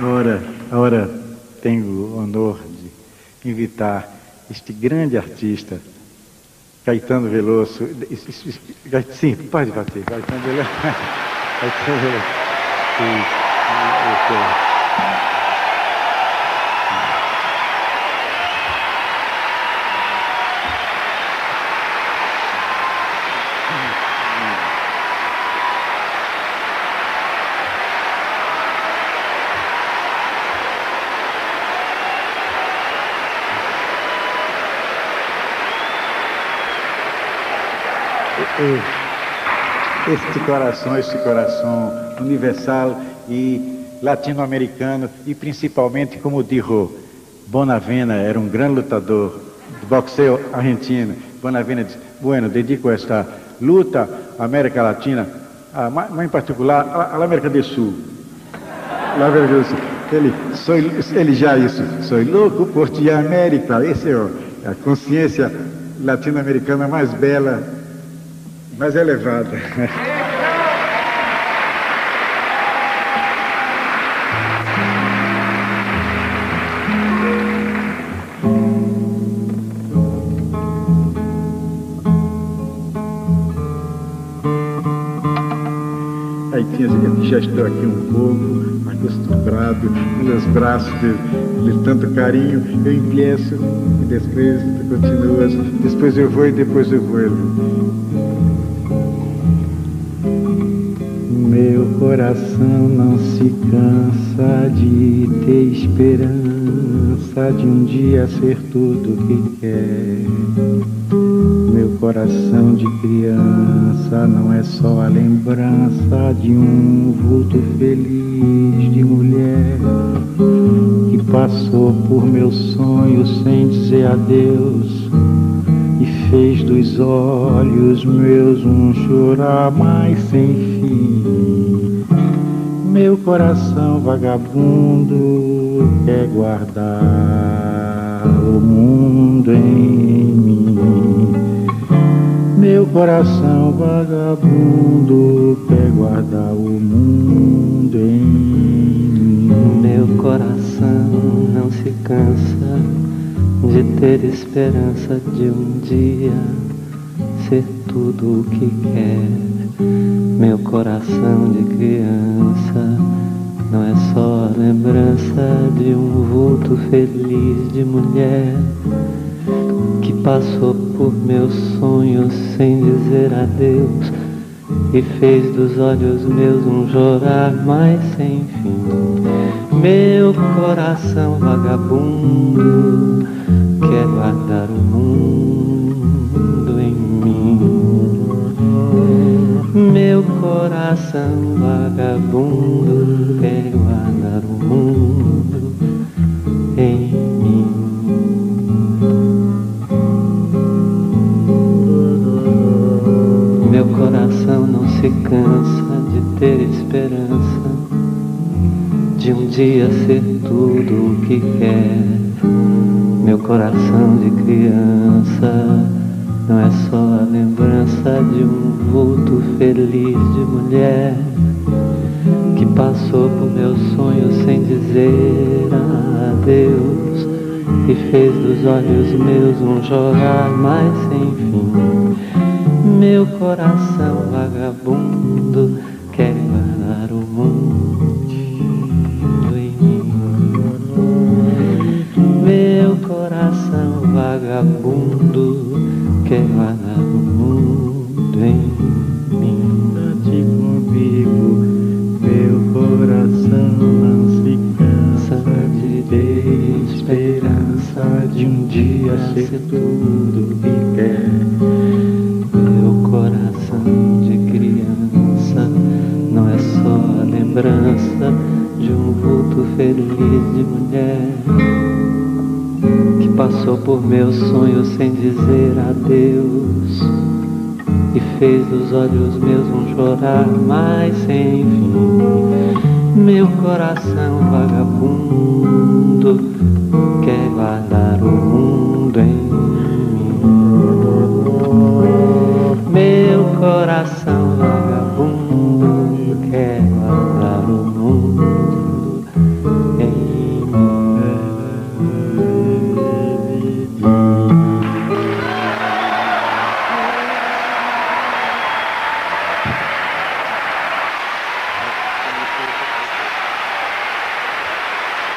Ora, tenho o honor de invitar este grande artista, Caetano Veloso. Sim, pode bater, Caetano Veloso. Caetano Veloso. Este coração universal e latino-americano, e principalmente, como dijo Bonavena, era um grande lutador de boxeo argentino. Bonavena diz: bueno, dedico esta luta à América Latina, mas em particular à América do Sul. Ele já isso, sou louco por ti, América. Essa é a consciência latino-americana mais bela, mais elevada. Eu já estou aqui um pouco acostumado nos braços de tanto carinho. Eu empieço e depois tu continuas, depois eu vou e depois eu vuelvo. Meu coração não se cansa de ter esperança de um dia ser tudo o que quer. Meu coração de criança não é só a lembrança de um vulto feliz de mulher que passou por meus sonhos sem dizer adeus e fez dos olhos meus um chorar mais sem fim. Meu coração vagabundo quer guardar o mundo em mim. Meu coração vagabundo quer guardar o mundo em mim. Meu coração não se cansa de ter esperança de um dia ser tudo o que quer. Meu coração de criança não é só a lembrança de um vulto feliz de mulher que passou por meus sonhos sem dizer adeus e fez dos olhos meus um chorar mais sem fim. Meu coração vagabundo quer guardar o mundo em mim. Meu coração vagabundo quer guardar o mundo em mim. Meu coração não se cansa de ter esperança de um dia ser tudo o que quer. Meu coração de criança não é só a lembrança de um vulto feliz de mulher que passou por meus sonhos sem dizer adeus e fez dos olhos meus um chorar mais sem fim. Meu coração vagabundo quer guardar o mundo em mim. Meu coração vagabundo quer guardar o mundo em mim. Dá-te comigo, meu coração não se cansa de ter esperança de um dia ser tudo que quer. Coração de criança não é só a lembrança de um vulto feliz de mulher que passou por meus sonhos sem dizer adeus e fez dos olhos meus um chorar mais sem fim. Meu coração vagabundo quer guardar